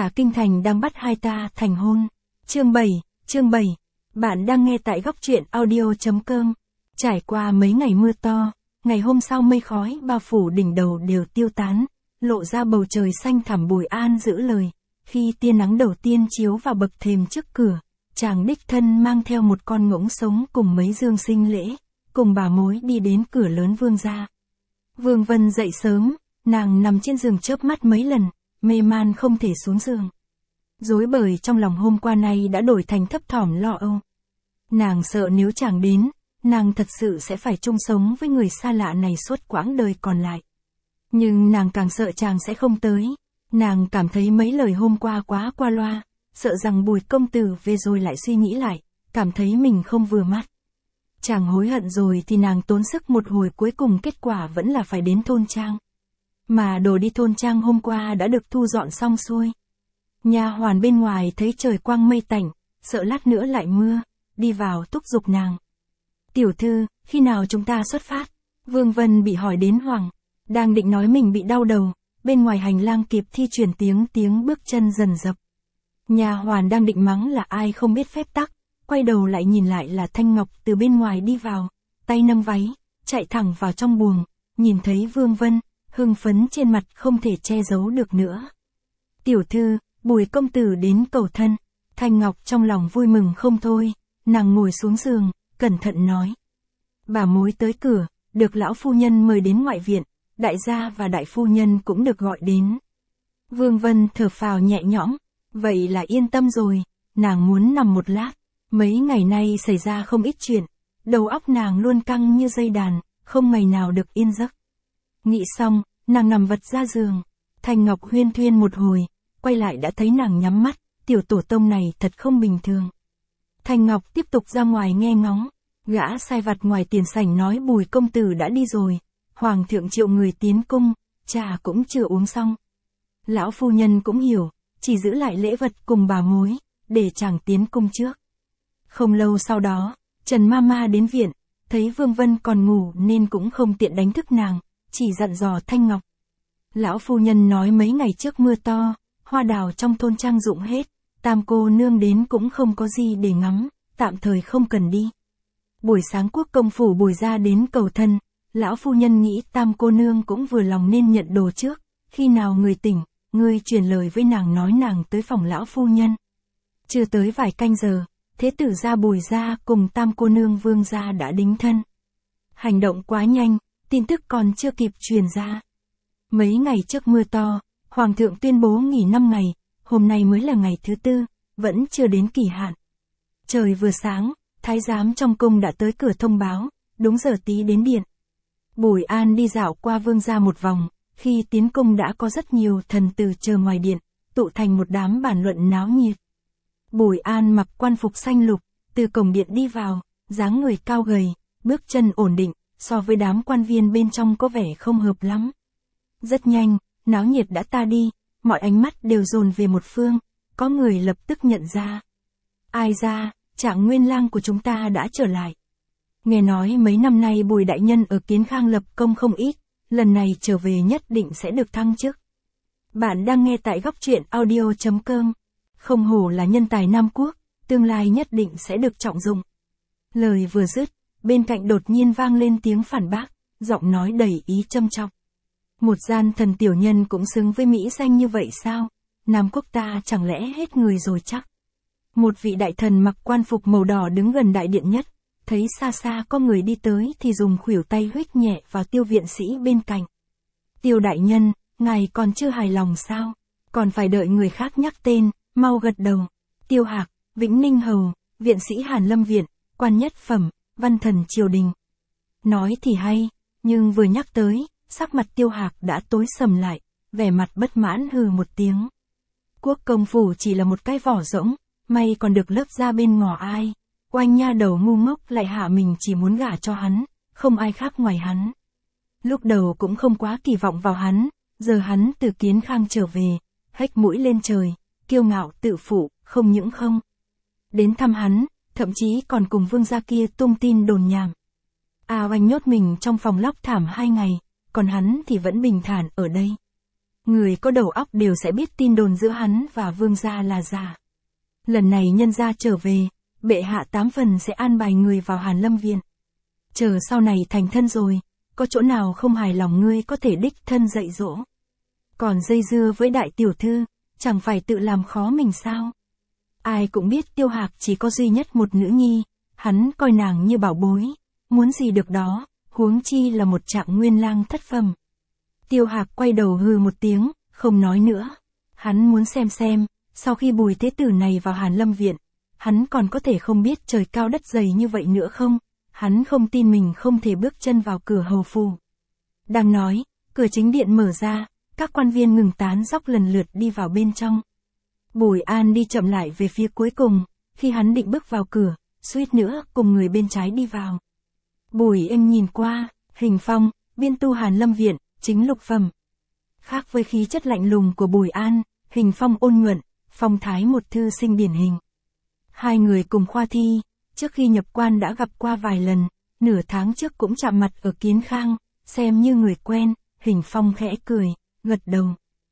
Cả kinh thành đang bắt hai ta thành hôn. Chương 7. Bạn đang nghe tại góc truyện audio.com. Trải qua mấy ngày mưa to, ngày hôm sau mây khói bao phủ đỉnh đầu đều tiêu tán, lộ ra bầu trời xanh thẳm. Bùi An giữ lời, khi tia nắng đầu tiên chiếu vào bậc thềm trước cửa, chàng đích thân mang theo một con ngỗng sống cùng mấy dương sinh lễ, cùng bà mối đi đến cửa lớn Vương gia. Vương Vân dậy sớm, nàng nằm trên giường chớp mắt mấy lần, mê man không thể xuống giường. Rối bời trong lòng hôm qua nay đã đổi thành thấp thỏm lo âu. Nàng sợ nếu chàng đến, nàng thật sự sẽ phải chung sống với người xa lạ này suốt quãng đời còn lại. Nhưng nàng càng sợ chàng sẽ không tới. Nàng cảm thấy mấy lời hôm qua quá qua loa, sợ rằng Bùi công tử về rồi lại suy nghĩ lại, cảm thấy mình không vừa mắt. Chàng hối hận rồi thì nàng tốn sức một hồi, cuối cùng kết quả vẫn là phải đến thôn trang. Mà đồ đi thôn trang hôm qua đã được thu dọn xong xuôi. Nha hoàn bên ngoài thấy trời quang mây tạnh, sợ lát nữa lại mưa, đi vào thúc giục nàng. Tiểu thư, khi nào chúng ta xuất phát? Vương Vân bị hỏi đến hoảng, đang định nói mình bị đau đầu, bên ngoài hành lang kịp thi chuyển tiếng bước chân dần dập. Nha hoàn đang định mắng là ai không biết phép tắc, quay đầu lại nhìn lại là Thanh Ngọc từ bên ngoài đi vào, tay nâng váy, chạy thẳng vào trong buồng, nhìn thấy Vương Vân, hưng phấn trên mặt không thể che giấu được nữa. Tiểu thư, Bùi công tử đến cầu thân. Thanh Ngọc trong lòng vui mừng không thôi, nàng ngồi xuống giường, cẩn thận nói. Bà mối tới cửa, được lão phu nhân mời đến ngoại viện, đại gia và đại phu nhân cũng được gọi đến. Vương Vân thở phào nhẹ nhõm, vậy là yên tâm rồi, nàng muốn nằm một lát. Mấy ngày nay xảy ra không ít chuyện, đầu óc nàng luôn căng như dây đàn, không ngày nào được yên giấc. Nghĩ xong, nàng nằm vật ra giường. Thanh Ngọc huyên thuyên một hồi, quay lại đã thấy nàng nhắm mắt, tiểu tổ tông này thật không bình thường. Thanh Ngọc tiếp tục ra ngoài nghe ngóng, gã sai vặt ngoài tiền sảnh nói Bùi công tử đã đi rồi, hoàng thượng triệu người tiến cung, trà cũng chưa uống xong. Lão phu nhân cũng hiểu, chỉ giữ lại lễ vật cùng bà mối, để chàng tiến cung trước. Không lâu sau đó, Trần Mama đến viện, thấy Vương Vân còn ngủ nên cũng không tiện đánh thức nàng, chỉ dặn dò Thanh Ngọc. Lão phu nhân nói mấy ngày trước mưa to, hoa đào trong thôn trang rụng hết, Tam cô nương đến cũng không có gì để ngắm, tạm thời không cần đi. Buổi sáng quốc công phủ Bùi gia đến cầu thân, lão phu nhân nghĩ Tam cô nương cũng vừa lòng nên nhận đồ trước, khi nào người tỉnh, ngươi truyền lời với nàng nói nàng tới phòng lão phu nhân. Chưa tới vài canh giờ, thế tử gia Bùi gia cùng Tam cô nương Vương gia đã đính thân. Hành động quá nhanh, tin tức còn chưa kịp truyền ra. Mấy ngày trước mưa to, Hoàng thượng tuyên bố nghỉ 5 ngày, hôm nay mới là ngày thứ 4, vẫn chưa đến kỳ hạn. Trời vừa sáng, thái giám trong cung đã tới cửa thông báo, đúng giờ tí đến điện. Bùi An đi dạo qua Vương gia một vòng, khi tiến cung đã có rất nhiều thần tử chờ ngoài điện, tụ thành một đám bàn luận náo nhiệt. Bùi An mặc quan phục xanh lục, từ cổng điện đi vào, dáng người cao gầy, bước chân ổn định, so với đám quan viên bên trong có vẻ không hợp lắm. Rất nhanh, náo nhiệt đã ta đi, mọi ánh mắt đều dồn về một phương, có người lập tức nhận ra. Ai ra, Trạng Nguyên lang của chúng ta đã trở lại. Nghe nói mấy năm nay Bùi đại nhân ở Kiến Khang lập công không ít, lần này trở về nhất định sẽ được thăng chức. Bạn đang nghe tại góc truyện audio.com. Không hổ là nhân tài Nam Quốc, tương lai nhất định sẽ được trọng dụng. Lời vừa dứt, bên cạnh đột nhiên vang lên tiếng phản bác, giọng nói đầy ý châm chọc. Một gian thần tiểu nhân cũng xứng với mỹ danh như vậy sao? Nam Quốc ta chẳng lẽ hết người rồi chắc? Một vị đại thần mặc quan phục màu đỏ đứng gần đại điện nhất, thấy xa xa có người đi tới thì dùng khuỷu tay huých nhẹ vào Tiêu viện sĩ bên cạnh. Tiêu đại nhân, ngài còn chưa hài lòng sao? Còn phải đợi người khác nhắc tên, mau gật đầu. Tiêu Hạc, Vĩnh Ninh Hầu, viện sĩ Hàn Lâm Viện, quan nhất phẩm, văn thần triều đình. Nói thì hay, nhưng vừa nhắc tới, sắc mặt Tiêu Hạc đã tối sầm lại, vẻ mặt bất mãn hừ một tiếng. Quốc công phủ chỉ là một cái vỏ rỗng, may còn được lấp ra bên ngỏ ai. Oanh nha đầu ngu ngốc lại hạ mình chỉ muốn gả cho hắn, không ai khác ngoài hắn. Lúc đầu cũng không quá kỳ vọng vào hắn, giờ hắn từ Kiến Khang trở về, hếch mũi lên trời, kiêu ngạo tự phụ, không những không đến thăm hắn, thậm chí còn cùng vương gia kia tung tin đồn nhảm. Oanh nhốt mình trong phòng lóc thảm 2 ngày, còn hắn thì vẫn bình thản ở đây. Người có đầu óc đều sẽ biết tin đồn giữa hắn và vương gia là giả. Lần này nhân gia trở về, bệ hạ 8 phần sẽ an bài người vào Hàn Lâm Viện. Chờ sau này thành thân rồi, có chỗ nào không hài lòng ngươi có thể đích thân dạy dỗ. Còn dây dưa với đại tiểu thư, chẳng phải tự làm khó mình sao? Ai cũng biết Tiêu Hạc chỉ có duy nhất một nữ nhi, hắn coi nàng như bảo bối, muốn gì được đó, huống chi là một trạng nguyên lang thất phẩm. Tiêu Hạc quay đầu hừ một tiếng, không nói nữa. Hắn muốn xem, sau khi Bùi Thế Tử này vào Hàn Lâm Viện, hắn còn có thể không biết trời cao đất dày như vậy nữa không? Hắn không tin mình không thể bước chân vào cửa hầu phủ. Đang nói, cửa chính điện mở ra, các quan viên ngừng tán dóc lần lượt đi vào bên trong. Bùi An đi chậm lại về phía cuối cùng, khi hắn định bước vào cửa, suýt nữa cùng người bên trái đi vào. Bùi Em nhìn qua, Hình Phong, biên tu Hàn Lâm Viện, chính lục phẩm. Khác với khí chất lạnh lùng của Bùi An, Hình Phong ôn nhuận, phong thái một thư sinh điển hình. Hai người cùng khoa thi, trước khi nhập quan đã gặp qua vài lần, nửa tháng trước cũng chạm mặt ở Kiến Khang, xem như người quen. Hình Phong khẽ cười, gật đầu.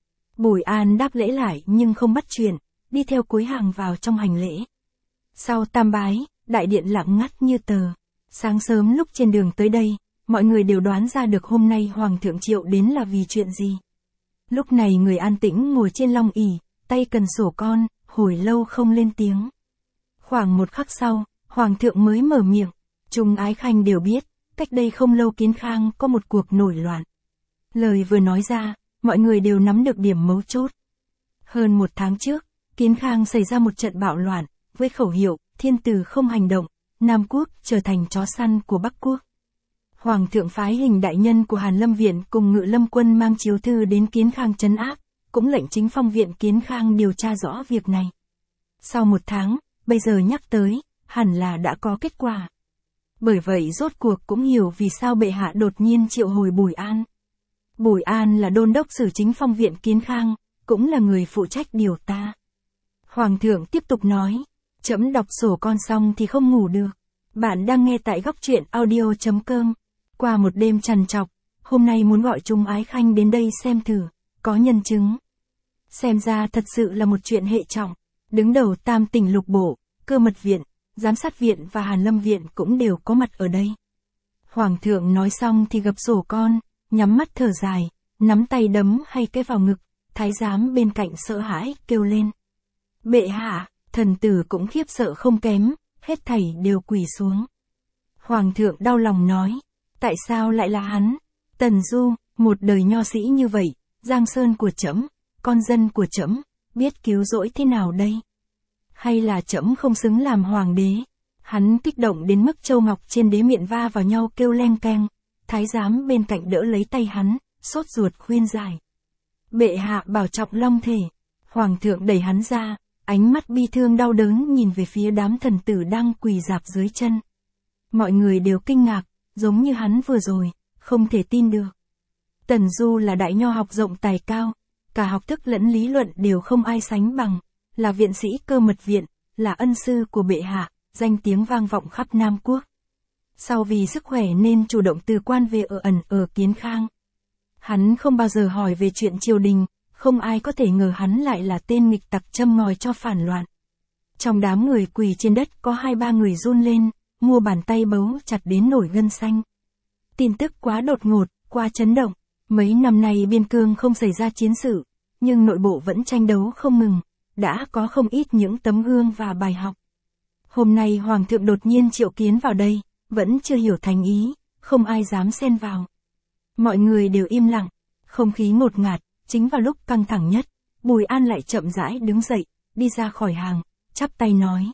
Bùi An đáp lễ lại nhưng không bắt chuyện, đi theo cuối hàng vào trong hành lễ. Sau tam bái, đại điện lặng ngắt như tờ. Sáng sớm lúc trên đường tới đây, mọi người đều đoán ra được hôm nay Hoàng thượng triệu đến là vì chuyện gì. Lúc này người an tĩnh ngồi trên long ỷ, tay cần sổ con, hồi lâu không lên tiếng. Khoảng một khắc sau, Hoàng thượng mới mở miệng. Chúng ái khanh đều biết, cách đây không lâu Kiến Khang có một cuộc nổi loạn. Lời vừa nói ra, mọi người đều nắm được điểm mấu chốt. Hơn một tháng trước, Kiến Khang xảy ra một trận bạo loạn, với khẩu hiệu, thiên tử không hành động, Nam Quốc trở thành chó săn của Bắc Quốc. Hoàng thượng phái Hình đại nhân của Hàn Lâm Viện cùng Ngự Lâm quân mang chiếu thư đến Kiến Khang trấn áp, cũng lệnh chính phong viện Kiến Khang điều tra rõ việc này. Sau một tháng, bây giờ nhắc tới, hẳn là đã có kết quả. Bởi vậy rốt cuộc cũng hiểu vì sao bệ hạ đột nhiên triệu hồi Bùi An. Bùi An là đôn đốc sử chính phong viện Kiến Khang, cũng là người phụ trách điều ta. Hoàng thượng tiếp tục nói, trẫm đọc sổ con xong thì không ngủ được. Bạn đang nghe tại góc truyện audio.com. Qua một đêm trằn trọc, hôm nay muốn gọi chúng ái khanh đến đây xem thử, có nhân chứng. Xem ra thật sự là một chuyện hệ trọng. Đứng đầu Tam tỉnh lục bộ, Cơ mật viện, Giám sát viện và Hàn Lâm viện cũng đều có mặt ở đây. Hoàng thượng nói xong thì gập sổ con, nhắm mắt thở dài, nắm tay đấm hay cái vào ngực. Thái giám bên cạnh sợ hãi kêu lên. Bệ hạ, thần tử cũng khiếp sợ không kém, hết thảy đều quỳ xuống. Hoàng thượng đau lòng nói, tại sao lại là hắn? Tần Du, một đời nho sĩ như vậy, Giang Sơn của trẫm, con dân của trẫm, biết cứu rỗi thế nào đây? Hay là trẫm không xứng làm hoàng đế? Hắn kích động đến mức châu ngọc trên đế miệng va vào nhau kêu leng keng. Thái giám bên cạnh đỡ lấy tay hắn, sốt ruột khuyên giải. Bệ hạ bảo trọng long thể. Hoàng thượng đẩy hắn ra, ánh mắt bi thương đau đớn nhìn về phía đám thần tử đang quỳ rạp dưới chân. Mọi người đều kinh ngạc, giống như hắn vừa rồi, không thể tin được. Tần Du là đại nho học rộng tài cao, cả học thức lẫn lý luận đều không ai sánh bằng, là viện sĩ Cơ mật viện, là ân sư của bệ hạ, danh tiếng vang vọng khắp Nam Quốc. Sau vì sức khỏe nên chủ động từ quan về ở Kiến Khang. Hắn không bao giờ hỏi về chuyện triều đình, không ai có thể ngờ hắn lại là tên nghịch tặc châm ngòi cho phản loạn. Trong đám người quỳ trên đất có 2-3 người run lên, mua bàn tay bấu chặt đến nổi gân xanh. Tin tức quá đột ngột, quá chấn động. Mấy năm nay biên cương không xảy ra chiến sự, nhưng nội bộ vẫn tranh đấu không ngừng, đã có không ít những tấm gương và bài học. Hôm nay Hoàng thượng đột nhiên triệu kiến vào đây, vẫn chưa hiểu thành ý, không ai dám xen vào. Mọi người đều im lặng, không khí ngột ngạt, chính vào lúc căng thẳng nhất, Bùi An lại chậm rãi đứng dậy, đi ra khỏi hàng, chắp tay nói.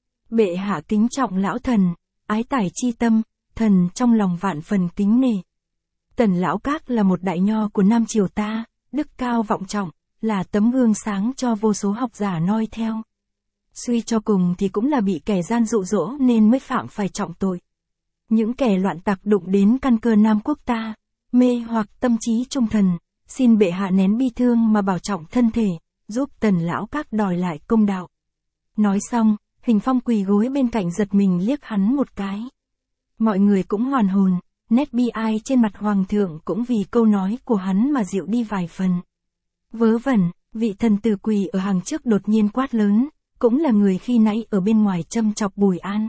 Bệ hạ kính trọng lão thần, ái tài chi tâm, thần trong lòng vạn phần kính nể. Tần Lão Các là một đại nho của Nam Triều ta, đức cao vọng trọng, là tấm gương sáng cho vô số học giả noi theo. Suy cho cùng thì cũng là bị kẻ gian dụ dỗ nên mới phạm phải trọng tội. Những kẻ loạn tặc đụng đến căn cơ Nam Quốc ta, mê hoặc tâm trí trung thần, xin bệ hạ nén bi thương mà bảo trọng thân thể, giúp Tần Lão Các đòi lại công đạo. Nói xong, Hình Phong quỳ gối bên cạnh giật mình liếc hắn một cái. Mọi người cũng hoàn hồn, nét bi ai trên mặt Hoàng thượng cũng vì câu nói của hắn mà dịu đi vài phần. Vớ vẩn, vị thần tử quỳ ở hàng trước đột nhiên quát lớn, cũng là người khi nãy ở bên ngoài châm chọc Bùi An.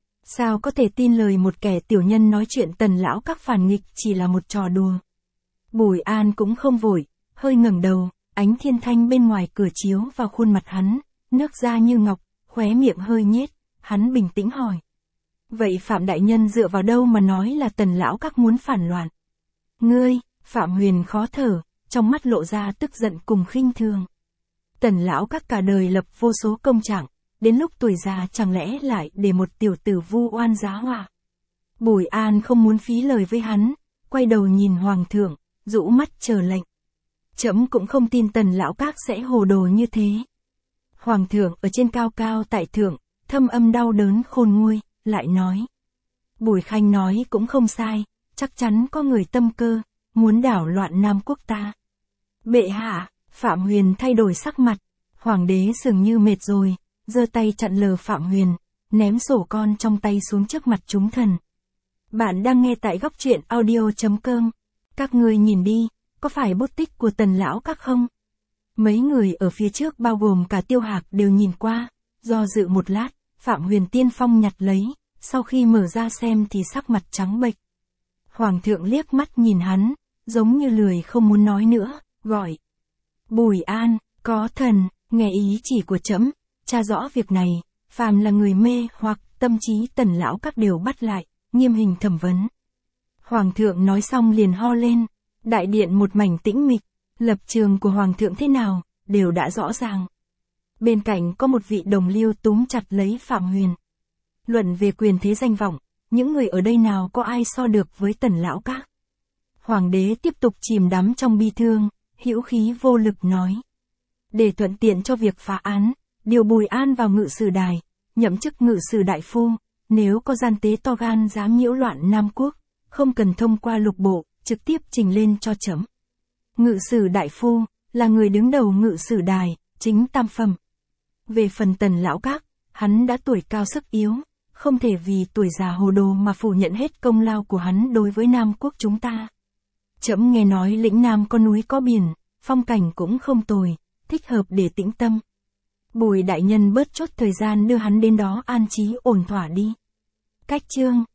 Sao có thể tin lời một kẻ tiểu nhân nói chuyện Tần lão các phản nghịch chỉ là một trò đùa. Bùi An cũng không vội, hơi ngẩng đầu, ánh thiên thanh bên ngoài cửa chiếu vào khuôn mặt hắn, nước da như ngọc, khóe miệng hơi nhếch, hắn bình tĩnh hỏi. Vậy Phạm đại nhân dựa vào đâu mà nói là Tần lão các muốn phản loạn? Ngươi, Phạm Huyền khó thở, trong mắt lộ ra tức giận cùng khinh thường. Tần lão các cả đời lập vô số công trạng, đến lúc tuổi già chẳng lẽ lại để một tiểu tử vu oan giá họa. Bùi An không muốn phí lời với hắn, quay đầu nhìn hoàng thượng, rũ mắt chờ lệnh. Trẫm cũng không tin Tần lão các sẽ hồ đồ như thế. Hoàng thượng ở trên cao cao tại thượng, thâm âm đau đớn khôn nguôi, lại nói. Bùi Khanh nói cũng không sai, chắc chắn có người tâm cơ, muốn đảo loạn Nam quốc ta. Bệ hạ, Phạm Huyền thay đổi sắc mặt, hoàng đế dường như mệt rồi, giơ tay chặn lờ Phạm Huyền, ném sổ con trong tay xuống trước mặt chúng thần. Bạn đang nghe tại góc truyện audio.com. Các ngươi nhìn đi, có phải bút tích của Tần lão các không? Mấy người ở phía trước bao gồm cả Tiêu Hạc đều nhìn qua, do dự một lát, Phạm Huyền tiên phong nhặt lấy, sau khi mở ra xem thì sắc mặt trắng bệch. Hoàng thượng liếc mắt nhìn hắn, giống như lười không muốn nói nữa, gọi. Bùi An, có thần, nghe ý chỉ của trẫm, tra rõ việc này, phàm là người mê hoặc tâm trí Tần lão các đều bắt lại, nghiêm hình thẩm vấn. Hoàng thượng nói xong liền ho lên, đại điện một mảnh tĩnh mịch, lập trường của hoàng thượng thế nào, đều đã rõ ràng. Bên cạnh có một vị đồng liêu túm chặt lấy Phạm Huyền. Luận về quyền thế danh vọng, những người ở đây nào có ai so được với Tần lão các. Hoàng đế tiếp tục chìm đắm trong bi thương, hữu khí vô lực nói. Để thuận tiện cho việc phá án, điều Bùi An vào ngự sử đài, nhậm chức ngự sử đại phu, nếu có gian tế to gan dám nhiễu loạn Nam quốc, không cần thông qua lục bộ, trực tiếp trình lên cho trẫm. Ngự sử đại phu, là người đứng đầu ngự sử đài, chính tam phẩm. Về phần Tần lão các, hắn đã tuổi cao sức yếu, không thể vì tuổi già hồ đồ mà phủ nhận hết công lao của hắn đối với Nam quốc chúng ta. Trẫm nghe nói lĩnh Nam có núi có biển, phong cảnh cũng không tồi, thích hợp để tĩnh tâm. Bùi đại nhân bớt chốt thời gian đưa hắn đến đó an trí ổn thỏa đi. Cách chương